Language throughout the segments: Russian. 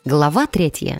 Глава 3.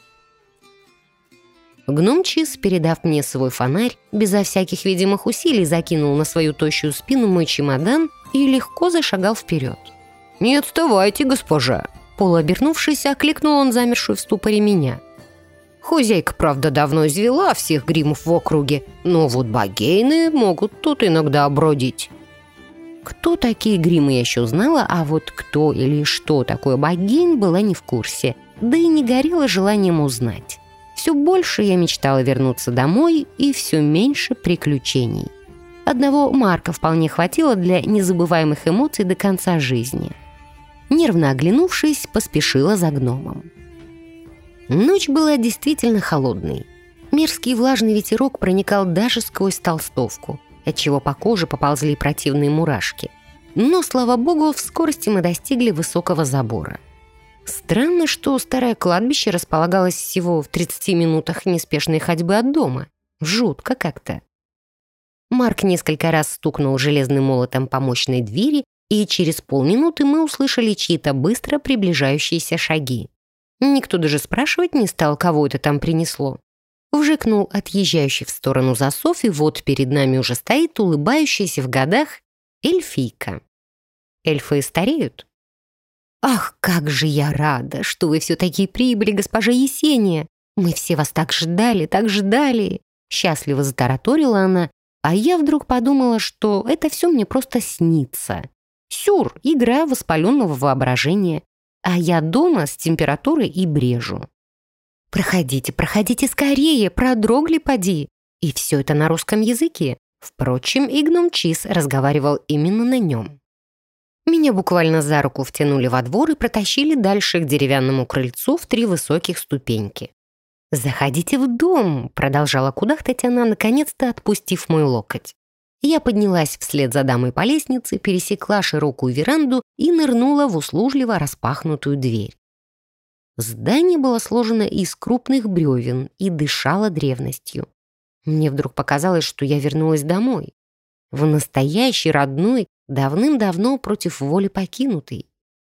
Гном Чиз, передав мне свой фонарь, безо всяких видимых усилий закинул на свою тощую спину мой чемодан и легко зашагал вперед. «Не отставайте, госпожа!» Полуобернувшись, окликнул он замершую в ступоре меня. «Хозяйка, правда, давно извела всех гримов в округе, но вот богейны могут тут иногда обродить». Кто такие гримы, я еще знала, а вот кто или что такое богейн, была не в курсе, да и не горела желанием узнать. Все больше я мечтала вернуться домой и все меньше приключений. Одного Марка вполне хватило для незабываемых эмоций до конца жизни. Нервно оглянувшись, поспешила за гномом. Ночь была действительно холодной. Мерзкий влажный ветерок проникал даже сквозь толстовку, отчего по коже поползли противные мурашки. Но, слава богу, в скорости мы достигли высокого забора. Странно, что старое кладбище располагалось всего в 30 минутах неспешной ходьбы от дома. Жутко как-то. Марк несколько раз стукнул железным молотом по мощной двери, и через полминуты мы услышали чьи-то быстро приближающиеся шаги. Никто даже спрашивать не стал, кого это там принесло. Вжикнул отъезжающий в сторону засов, и вот перед нами уже стоит улыбающаяся в годах эльфийка. Эльфы стареют? «Ах, как же я рада, что вы все-таки прибыли, госпожа Есения! Мы все вас так ждали, так ждали!» Счастливо затараторила она, а я вдруг подумала, что это все мне просто снится. Сюр, игра воспаленного воображения, а я дома с температурой и брежу. «Проходите, проходите скорее, продрогли поди!» И все это на русском языке. Впрочем, и гном Чиз разговаривал именно на нем. Меня буквально за руку втянули во двор и протащили дальше к деревянному крыльцу в 3 высоких ступеньки. «Заходите в дом», — продолжала кудахтать она, наконец-то отпустив мой локоть. Я поднялась вслед за дамой по лестнице, пересекла широкую веранду и нырнула в услужливо распахнутую дверь. Здание было сложено из крупных бревен и дышало древностью. Мне вдруг показалось, что я вернулась домой. В настоящий, родной, давным-давно против воли покинутый.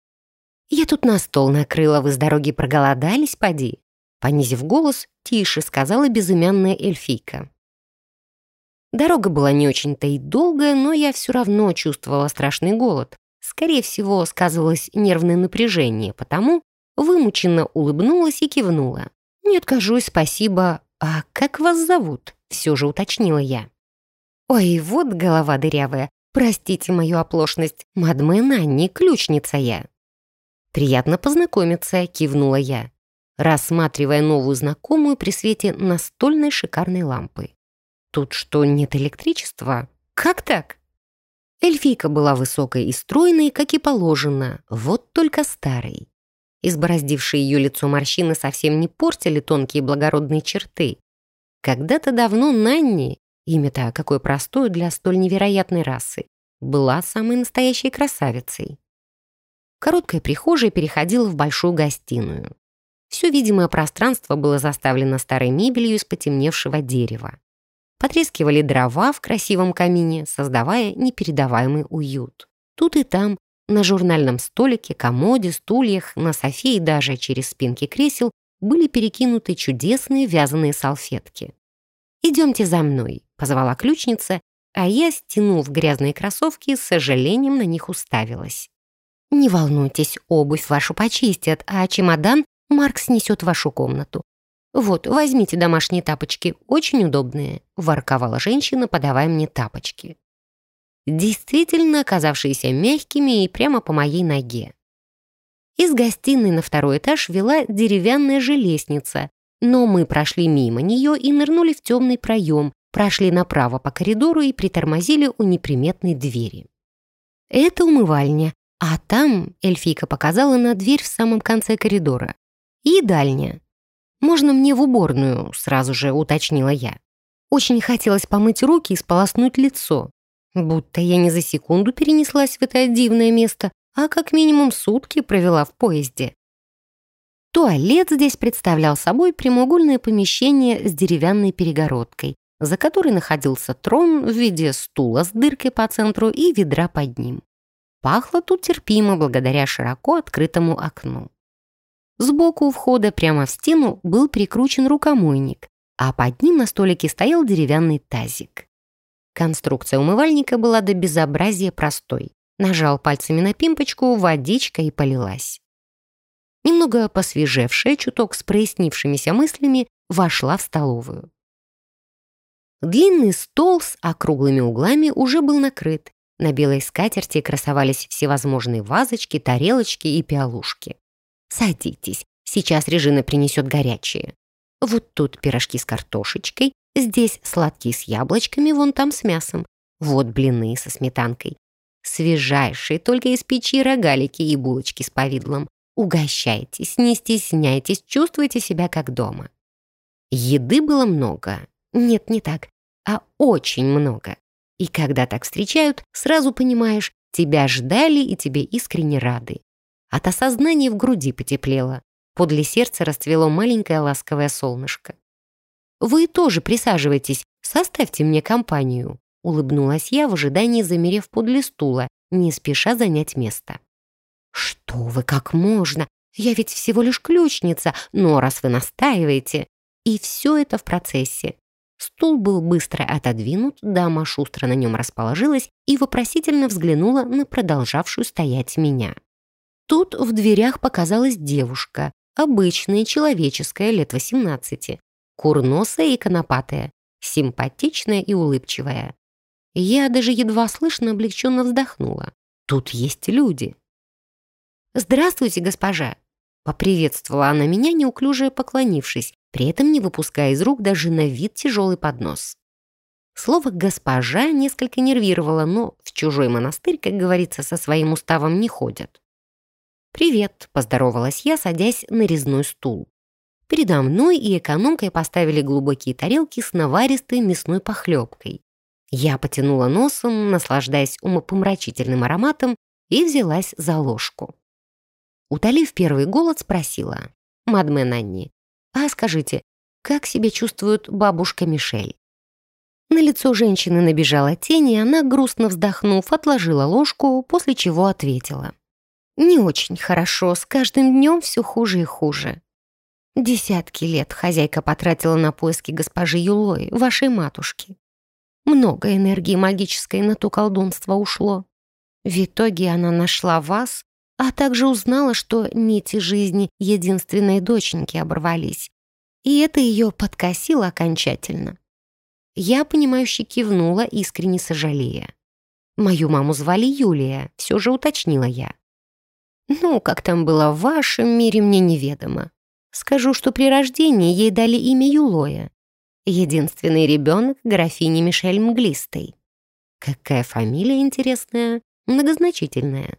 «Я тут на стол накрыла, вы с дороги проголодались, поди?» Понизив голос, тише сказала безымянная эльфийка. Дорога была не очень-то и долгая, но я все равно чувствовала страшный голод. Скорее всего, сказывалось нервное напряжение, потому вымученно улыбнулась и кивнула. «Не откажусь, спасибо. А как вас зовут?» Все же уточнила я. «Ой, вот голова дырявая. Простите мою оплошность. Мадмен Анни, ключница я». «Приятно познакомиться», — кивнула я, рассматривая новую знакомую при свете настольной шикарной лампы. «Тут что, нет электричества? Как так?» Эльфийка была высокой и стройной, как и положено, вот только старой. Избороздившие ее лицо морщины совсем не портили тонкие благородные черты. Когда-то давно Нанни, имя-то какое простое для столь невероятной расы, была самой настоящей красавицей. Короткая прихожая переходила в большую гостиную. Все видимое пространство было заставлено старой мебелью из потемневшего дерева. Потрескивали дрова в красивом камине, создавая непередаваемый уют. Тут и там, на журнальном столике, комоде, стульях, на софе и даже через спинки кресел были перекинуты чудесные вязаные салфетки. «Идемте за мной», — позвала ключница, а я, стянув грязные кроссовки, с сожалением на них уставилась. «Не волнуйтесь, обувь вашу почистят, а чемодан Марк снесет в вашу комнату. Вот, возьмите домашние тапочки, очень удобные», — ворковала женщина, подавая мне тапочки. Действительно оказавшиеся мягкими и прямо по моей ноге. Из гостиной на 2-й этаж вела деревянная же лестница, но мы прошли мимо нее и нырнули в темный проем, прошли направо по коридору и притормозили у неприметной двери. «Это умывальня, а там», — эльфийка показала на дверь в самом конце коридора, — «едальня». «Можно мне в уборную?» — сразу же уточнила я. Очень хотелось помыть руки и сполоснуть лицо. Будто я не за секунду перенеслась в это дивное место, а как минимум сутки провела в поезде. Туалет здесь представлял собой прямоугольное помещение с деревянной перегородкой, за которой находился трон в виде стула с дыркой по центру и ведра под ним. Пахло тут терпимо благодаря широко открытому окну. Сбоку у входа прямо в стену был прикручен рукомойник, а под ним на столике стоял деревянный тазик. Конструкция умывальника была до безобразия простой. Нажал пальцами на пимпочку, водичка и полилась. Немного посвежевшая, чуток с прояснившимися мыслями, вошла в столовую. Длинный стол с округлыми углами уже был накрыт. На белой скатерти красовались всевозможные вазочки, тарелочки и пиалушки. «Садитесь, сейчас Режина принесет горячее. Вот тут пирожки с картошечкой, здесь сладкие с яблочками, вон там с мясом. Вот блины со сметанкой. Свежайшие, только из печи рогалики и булочки с повидлом. Угощайтесь, не стесняйтесь, чувствуйте себя как дома». Еды было много. Нет, не так, а очень много. И когда так встречают, сразу понимаешь, тебя ждали и тебе искренне рады. От осознания в груди потеплело. Подле сердца расцвело маленькое ласковое солнышко. «Вы тоже присаживайтесь, составьте мне компанию», улыбнулась я в ожидании, замерев подле стула, не спеша занять место. «Что вы, как можно? Я ведь всего лишь ключница, но раз вы настаиваете...» И все это в процессе. Стул был быстро отодвинут, дама шустро на нем расположилась и вопросительно взглянула на продолжавшую стоять меня. Тут в дверях показалась девушка, обычная, человеческая, лет 18, курносая и конопатая, симпатичная и улыбчивая. Я даже едва слышно облегченно вздохнула. Тут есть люди. «Здравствуйте, госпожа!» Поприветствовала она меня, неуклюже поклонившись, при этом не выпуская из рук даже на вид тяжелый поднос. Слово «госпожа» несколько нервировало, но в чужой монастырь, как говорится, со своим уставом не ходят. «Привет», — поздоровалась я, садясь на резной стул. Передо мной и экономкой поставили глубокие тарелки с наваристой мясной похлебкой. Я потянула носом, наслаждаясь умопомрачительным ароматом, и взялась за ложку. Утолив первый голод, спросила: «Мадмен Анни, а скажите, как себя чувствует бабушка Мишель?» На лицо женщины набежала тень, и она, грустно вздохнув, отложила ложку, после чего ответила: «Не очень хорошо, с каждым днем все хуже и хуже. Десятки лет хозяйка потратила на поиски госпожи Юлои, вашей матушки. Много энергии магической на то колдунство ушло. В итоге она нашла вас, а также узнала, что нити жизни единственной доченьки оборвались, и это ее подкосило окончательно». Я, понимающе кивнула, искренне сожалея. «Мою маму звали Юлия», все же уточнила я. «Ну, как там было в вашем мире, мне неведомо. Скажу, что при рождении ей дали имя Юлоя. Единственный ребенок графини Мишель Мглистой. Какая фамилия интересная, многозначительная.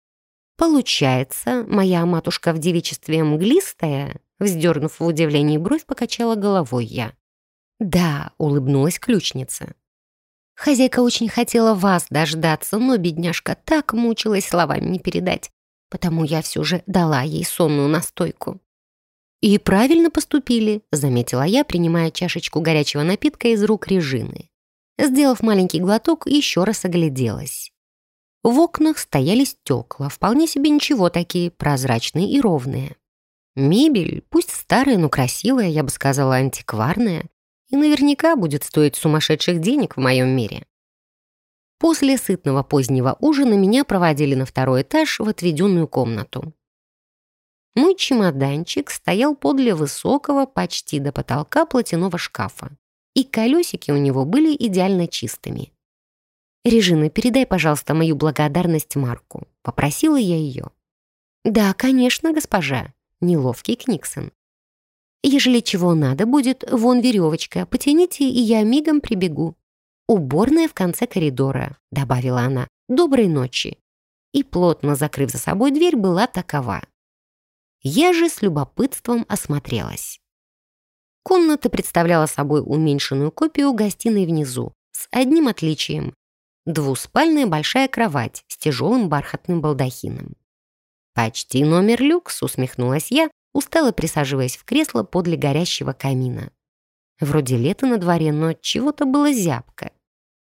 Получается, моя матушка в девичестве Мглистая?» Вздернув в удивлении бровь, покачала головой я. «Да», — улыбнулась ключница. «Хозяйка очень хотела вас дождаться, но бедняжка так мучилась, словами не передать. Потому я все же дала ей сонную настойку». «И правильно поступили», — заметила я, принимая чашечку горячего напитка из рук Режины. Сделав маленький глоток, еще раз огляделась. В окнах стояли стекла, вполне себе ничего такие, прозрачные и ровные. Мебель, пусть старая, но красивая, я бы сказала, антикварная, и наверняка будет стоить сумасшедших денег в моем мире. После сытного позднего ужина меня проводили на второй этаж в отведенную комнату. Мой чемоданчик стоял подле высокого, почти до потолка платяного шкафа, и колесики у него были идеально чистыми. «Режина, передай, пожалуйста, мою благодарность Марку», — попросила я ее. «Да, конечно, госпожа», — неловкий Книксон. «Ежели чего надо будет, вон веревочка, потяните, и я мигом прибегу. Уборная в конце коридора», — добавила она. «Доброй ночи». И, плотно закрыв за собой дверь, была такова. Я же с любопытством осмотрелась. Комната представляла собой уменьшенную копию гостиной внизу, с одним отличием. Двуспальная большая кровать с тяжелым бархатным балдахином. «Почти номер люкс», — усмехнулась я, устало присаживаясь в кресло подле горящего камина. Вроде лето на дворе, но чего-то было зябко.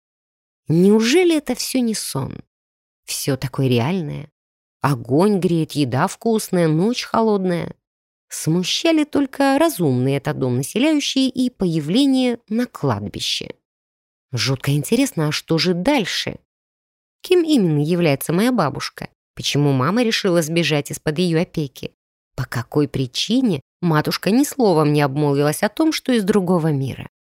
Неужели это все не сон? Все такое реальное. Огонь греет, еда вкусная, ночь холодная. Смущали только разумные этот дом населяющие и появление на кладбище. Жутко интересно, а что же дальше? Кем именно является моя бабушка? Почему мама решила сбежать из-под ее опеки? По какой причине матушка ни словом не обмолвилась о том, что из другого мира?